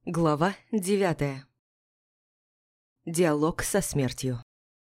Глава 9. Диалог со смертью.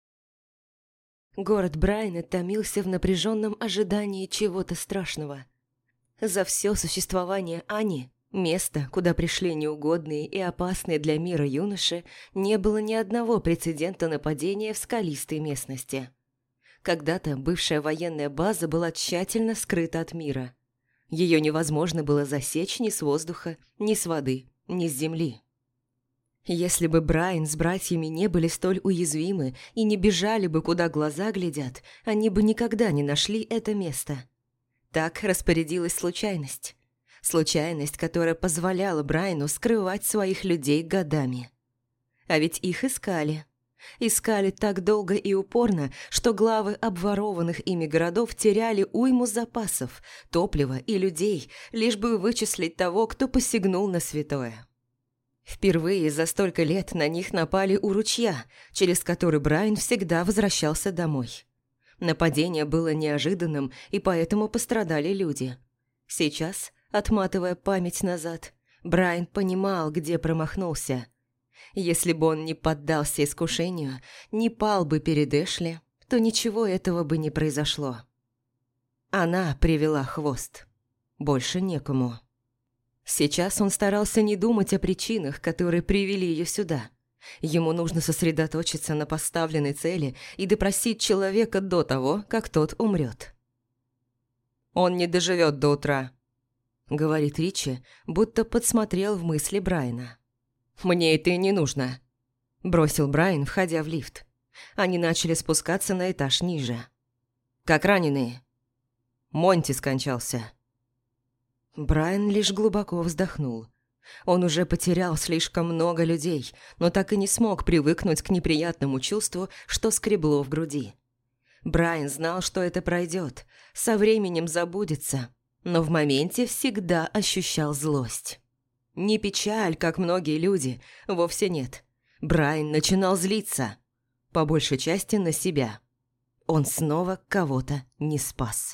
Город Брайна томился в напряженном ожидании чего-то страшного. За все существование Ани, место, куда пришли неугодные и опасные для мира юноши, не было ни одного прецедента нападения в скалистой местности. Когда-то бывшая военная база была тщательно скрыта от мира. Ее невозможно было засечь ни с воздуха, ни с воды, ни с земли. Если бы Брайан с братьями не были столь уязвимы и не бежали бы, куда глаза глядят, они бы никогда не нашли это место. Так распорядилась случайность. Случайность, которая позволяла Брайану скрывать своих людей годами. А ведь их искали. Искали так долго и упорно, что главы обворованных ими городов теряли уйму запасов, топлива и людей, лишь бы вычислить того, кто посягнул на святое. Впервые за столько лет на них напали у ручья, через который Брайан всегда возвращался домой. Нападение было неожиданным, и поэтому пострадали люди. Сейчас, отматывая память назад, Брайан понимал, где промахнулся. Если бы он не поддался искушению, не пал бы перед Эшли, то ничего этого бы не произошло. Она привела хвост. Больше некому. Сейчас он старался не думать о причинах, которые привели ее сюда. Ему нужно сосредоточиться на поставленной цели и допросить человека до того, как тот умрет. «Он не доживет до утра», — говорит Ричи, будто подсмотрел в мысли Брайана. «Мне это и не нужно», – бросил Брайан, входя в лифт. Они начали спускаться на этаж ниже. «Как раненые?» «Монти скончался». Брайан лишь глубоко вздохнул. Он уже потерял слишком много людей, но так и не смог привыкнуть к неприятному чувству, что скребло в груди. Брайан знал, что это пройдет, со временем забудется, но в моменте всегда ощущал злость. Не печаль, как многие люди, вовсе нет. Брайан начинал злиться. По большей части на себя. Он снова кого-то не спас.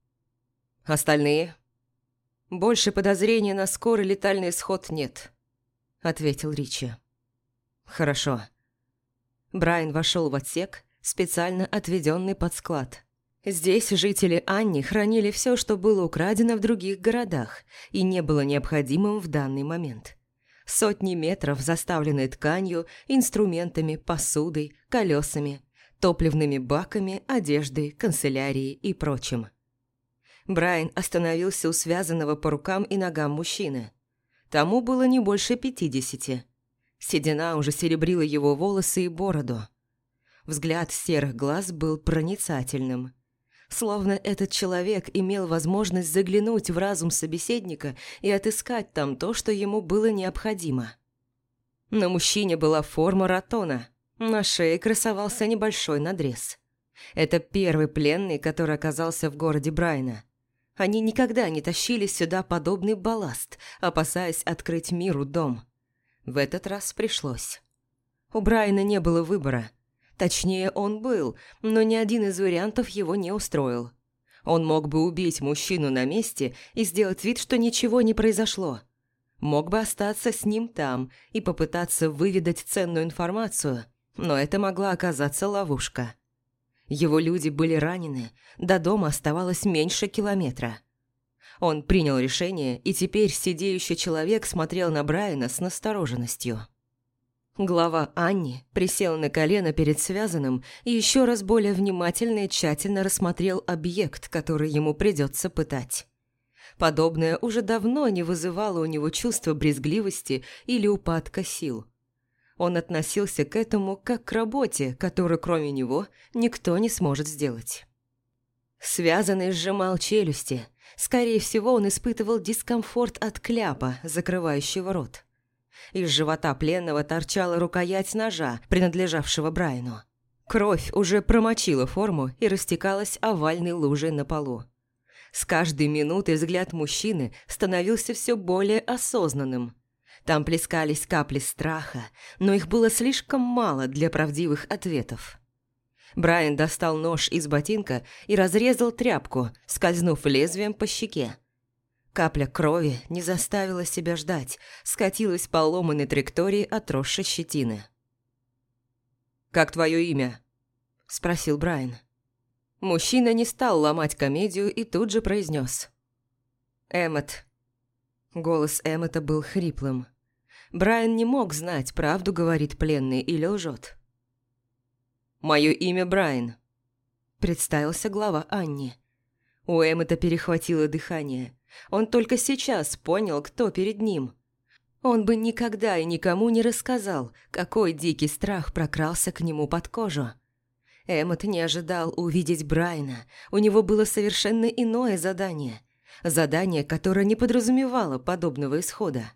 «Остальные?» «Больше подозрений на скорый летальный исход нет», — ответил Ричи. «Хорошо». Брайан вошел в отсек, специально отведенный под склад. Здесь жители Анни хранили все, что было украдено в других городах и не было необходимым в данный момент. Сотни метров, заставленные тканью, инструментами, посудой, колесами, топливными баками, одеждой, канцелярией и прочим. Брайан остановился у связанного по рукам и ногам мужчины. Тому было не больше 50. Седина уже серебрила его волосы и бороду. Взгляд серых глаз был проницательным. Словно этот человек имел возможность заглянуть в разум собеседника и отыскать там то, что ему было необходимо. На мужчине была форма ратона, на шее красовался небольшой надрез. Это первый пленный, который оказался в городе Брайна. Они никогда не тащили сюда подобный балласт, опасаясь открыть миру дом. В этот раз пришлось. У Брайна не было выбора. Точнее, он был, но ни один из вариантов его не устроил. Он мог бы убить мужчину на месте и сделать вид, что ничего не произошло. Мог бы остаться с ним там и попытаться выведать ценную информацию, но это могла оказаться ловушка. Его люди были ранены, до дома оставалось меньше километра. Он принял решение, и теперь сидеющий человек смотрел на Брайана с настороженностью. Глава Анни присел на колено перед связанным и еще раз более внимательно и тщательно рассмотрел объект, который ему придется пытать. Подобное уже давно не вызывало у него чувства брезгливости или упадка сил. Он относился к этому как к работе, которую кроме него никто не сможет сделать. Связанный сжимал челюсти. Скорее всего, он испытывал дискомфорт от кляпа, закрывающего рот. Из живота пленного торчала рукоять ножа, принадлежавшего Брайану. Кровь уже промочила форму и растекалась овальной лужей на полу. С каждой минутой взгляд мужчины становился все более осознанным. Там плескались капли страха, но их было слишком мало для правдивых ответов. Брайан достал нож из ботинка и разрезал тряпку, скользнув лезвием по щеке. Капля крови не заставила себя ждать, скатилась по ломаной траектории отросшей щетины. «Как твое имя?» – спросил Брайан. Мужчина не стал ломать комедию и тут же произнес: «Эммет». Голос Эммета был хриплым. Брайан не мог знать, правду говорит пленный или лжет. «Мое имя Брайан», – представился глава Анни. У Эммета перехватило дыхание. Он только сейчас понял, кто перед ним. Он бы никогда и никому не рассказал, какой дикий страх прокрался к нему под кожу. Эммет не ожидал увидеть Брайана. У него было совершенно иное задание. Задание, которое не подразумевало подобного исхода.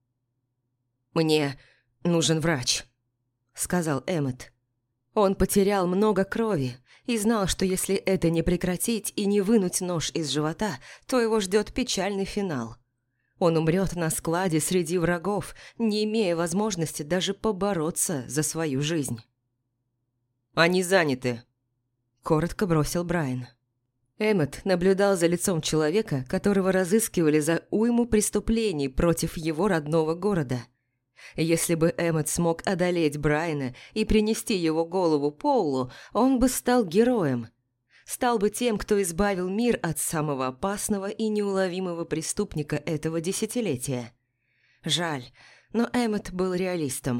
«Мне нужен врач», — сказал Эммет. Он потерял много крови и знал, что если это не прекратить и не вынуть нож из живота, то его ждет печальный финал. Он умрет на складе среди врагов, не имея возможности даже побороться за свою жизнь. «Они заняты», – коротко бросил Брайан. Эммет наблюдал за лицом человека, которого разыскивали за уйму преступлений против его родного города. Если бы Эммет смог одолеть Брайана и принести его голову Поулу, он бы стал героем. Стал бы тем, кто избавил мир от самого опасного и неуловимого преступника этого десятилетия. Жаль, но Эммет был реалистом.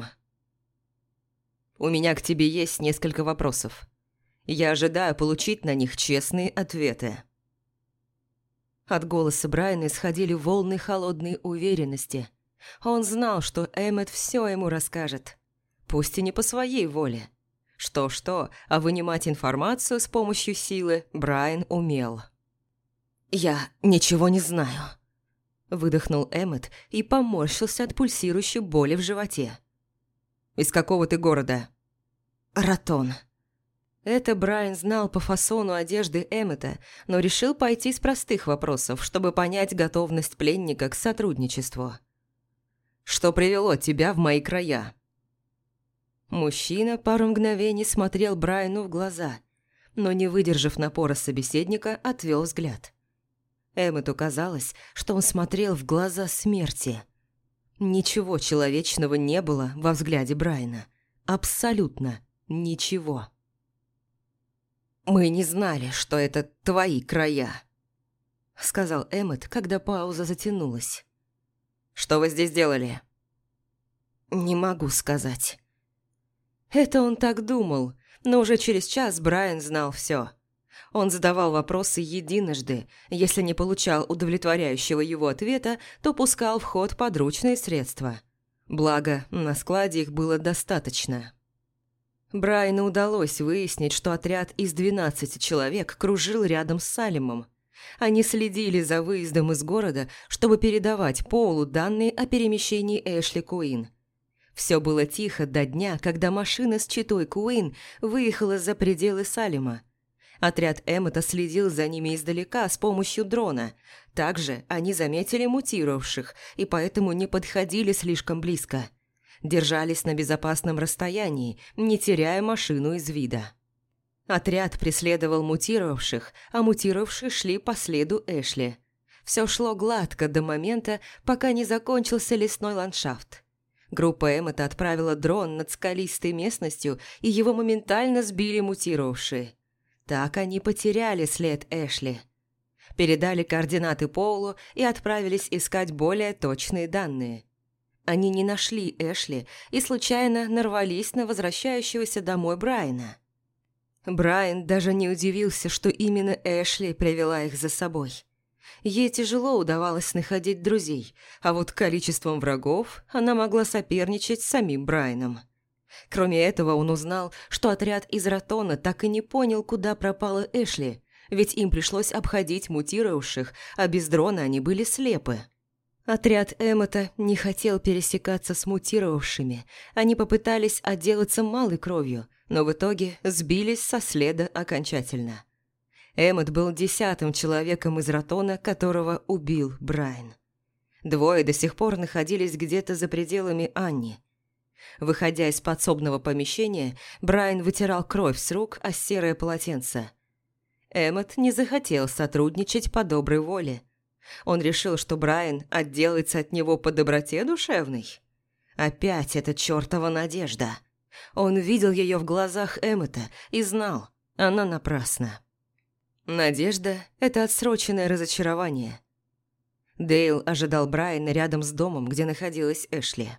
«У меня к тебе есть несколько вопросов. Я ожидаю получить на них честные ответы». От голоса Брайана исходили волны холодной уверенности. Он знал, что Эммет все ему расскажет. Пусть и не по своей воле. Что-что, а вынимать информацию с помощью силы Брайан умел. «Я ничего не знаю», – выдохнул Эммет и поморщился от пульсирующей боли в животе. «Из какого ты города?» «Ратон». Это Брайан знал по фасону одежды Эммета, но решил пойти с простых вопросов, чтобы понять готовность пленника к сотрудничеству. «Что привело тебя в мои края?» Мужчина пару мгновений смотрел Брайану в глаза, но, не выдержав напора собеседника, отвел взгляд. Эммету казалось, что он смотрел в глаза смерти. Ничего человечного не было во взгляде Брайана. Абсолютно ничего. «Мы не знали, что это твои края», — сказал Эммет, когда пауза затянулась. «Что вы здесь делали?» «Не могу сказать». Это он так думал, но уже через час Брайан знал все. Он задавал вопросы единожды, если не получал удовлетворяющего его ответа, то пускал в ход подручные средства. Благо, на складе их было достаточно. Брайану удалось выяснить, что отряд из 12 человек кружил рядом с Салимом. Они следили за выездом из города, чтобы передавать Поулу данные о перемещении Эшли Куин. Все было тихо до дня, когда машина с читой Куин выехала за пределы Салима. Отряд Эммета следил за ними издалека с помощью дрона. Также они заметили мутировавших и поэтому не подходили слишком близко. Держались на безопасном расстоянии, не теряя машину из вида. Отряд преследовал мутировавших, а мутировавшие шли по следу Эшли. Все шло гладко до момента, пока не закончился лесной ландшафт. Группа Эммета отправила дрон над скалистой местностью, и его моментально сбили мутировавшие. Так они потеряли след Эшли. Передали координаты Поулу и отправились искать более точные данные. Они не нашли Эшли и случайно нарвались на возвращающегося домой Брайана. Брайан даже не удивился, что именно Эшли привела их за собой. Ей тяжело удавалось находить друзей, а вот количеством врагов она могла соперничать с самим Брайаном. Кроме этого, он узнал, что отряд из Ратона так и не понял, куда пропала Эшли, ведь им пришлось обходить мутировавших, а без дрона они были слепы. Отряд Эммета не хотел пересекаться с мутировавшими, они попытались отделаться малой кровью, но в итоге сбились со следа окончательно. Эммет был 10-м человеком из Ратона, которого убил Брайан. Двое до сих пор находились где-то за пределами Анни. Выходя из подсобного помещения, Брайан вытирал кровь с рук о серое полотенце. Эммет не захотел сотрудничать по доброй воле. Он решил, что Брайан отделается от него по доброте душевной. Опять эта чертова надежда. Он видел ее в глазах Эммета и знал, она напрасна. Надежда – это отсроченное разочарование. Дейл ожидал Брайана рядом с домом, где находилась Эшли.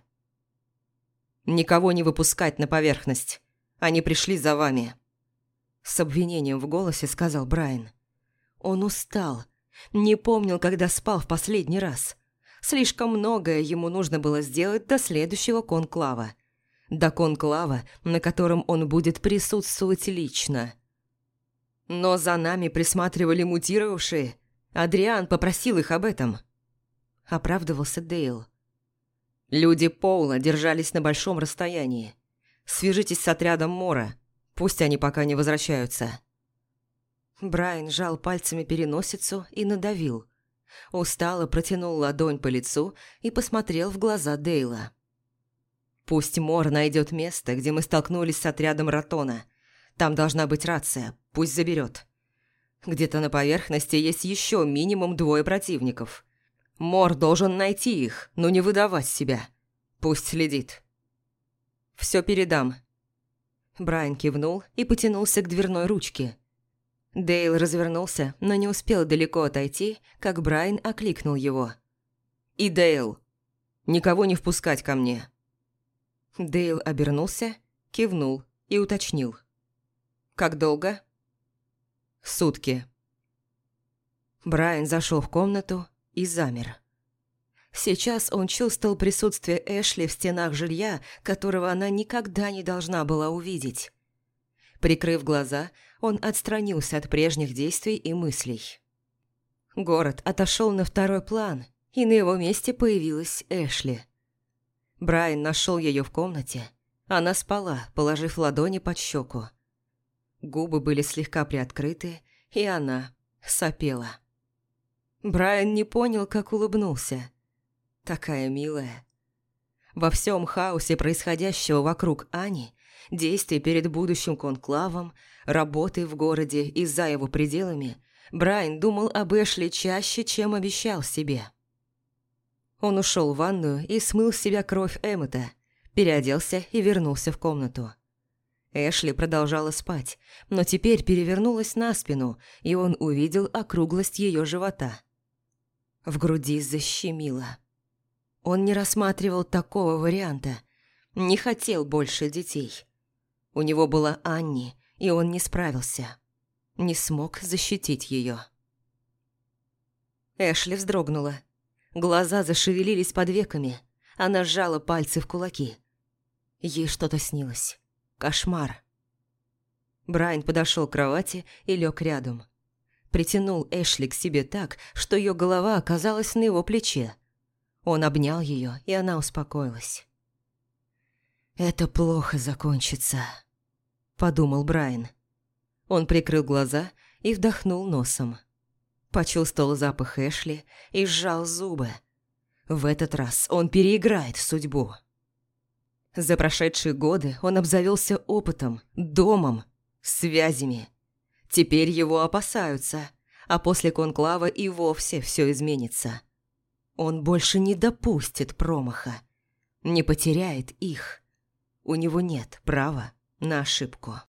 «Никого не выпускать на поверхность. Они пришли за вами», – с обвинением в голосе сказал Брайан. Он устал, не помнил, когда спал в последний раз. Слишком многое ему нужно было сделать до следующего конклава. До конклава, на котором он будет присутствовать лично. Но за нами присматривали мутировавшие. Адриан попросил их об этом. Оправдывался Дейл. Люди Поула держались на большом расстоянии. Свяжитесь с отрядом Мора. Пусть они пока не возвращаются. Брайан сжал пальцами переносицу и надавил. Устало протянул ладонь по лицу и посмотрел в глаза Дейла. «Пусть Мор найдет место, где мы столкнулись с отрядом Ратона. Там должна быть рация, пусть заберет. Где-то на поверхности есть еще минимум 2 противников. Мор должен найти их, но не выдавать себя. Пусть следит». «Все передам». Брайан кивнул и потянулся к дверной ручке. Дейл развернулся, но не успел далеко отойти, как Брайан окликнул его. «И Дейл, никого не впускать ко мне». Дейл обернулся, кивнул и уточнил. «Как долго?» «Сутки». Брайан зашел в комнату и замер. Сейчас он чувствовал присутствие Эшли в стенах жилья, которого она никогда не должна была увидеть. Прикрыв глаза, он отстранился от прежних действий и мыслей. Город отошел на второй план, и на его месте появилась Эшли. Брайан нашел ее в комнате. Она спала, положив ладони под щеку. Губы были слегка приоткрыты, и она сопела. Брайан не понял, как улыбнулся. Такая милая. Во всем хаосе происходящего вокруг Ани, действий перед будущим конклавом, работы в городе и за его пределами, Брайан думал об Эшли чаще, чем обещал себе. Он ушел в ванную и смыл с себя кровь Эммета, переоделся и вернулся в комнату. Эшли продолжала спать, но теперь перевернулась на спину, и он увидел округлость ее живота. В груди защемило. Он не рассматривал такого варианта, не хотел больше детей. У него была Анни, и он не справился. Не смог защитить ее. Эшли вздрогнула. Глаза зашевелились под веками. Она сжала пальцы в кулаки. Ей что-то снилось. Кошмар. Брайан подошел к кровати и лег рядом. Притянул Эшли к себе так, что ее голова оказалась на его плече. Он обнял ее, и она успокоилась. «Это плохо закончится», – подумал Брайан. Он прикрыл глаза и вдохнул носом. Почувствовал запах Эшли и сжал зубы. В этот раз он переиграет судьбу. За прошедшие годы он обзавелся опытом, домом, связями. Теперь его опасаются, а после конклава и вовсе все изменится. Он больше не допустит промаха, не потеряет их. У него нет права на ошибку.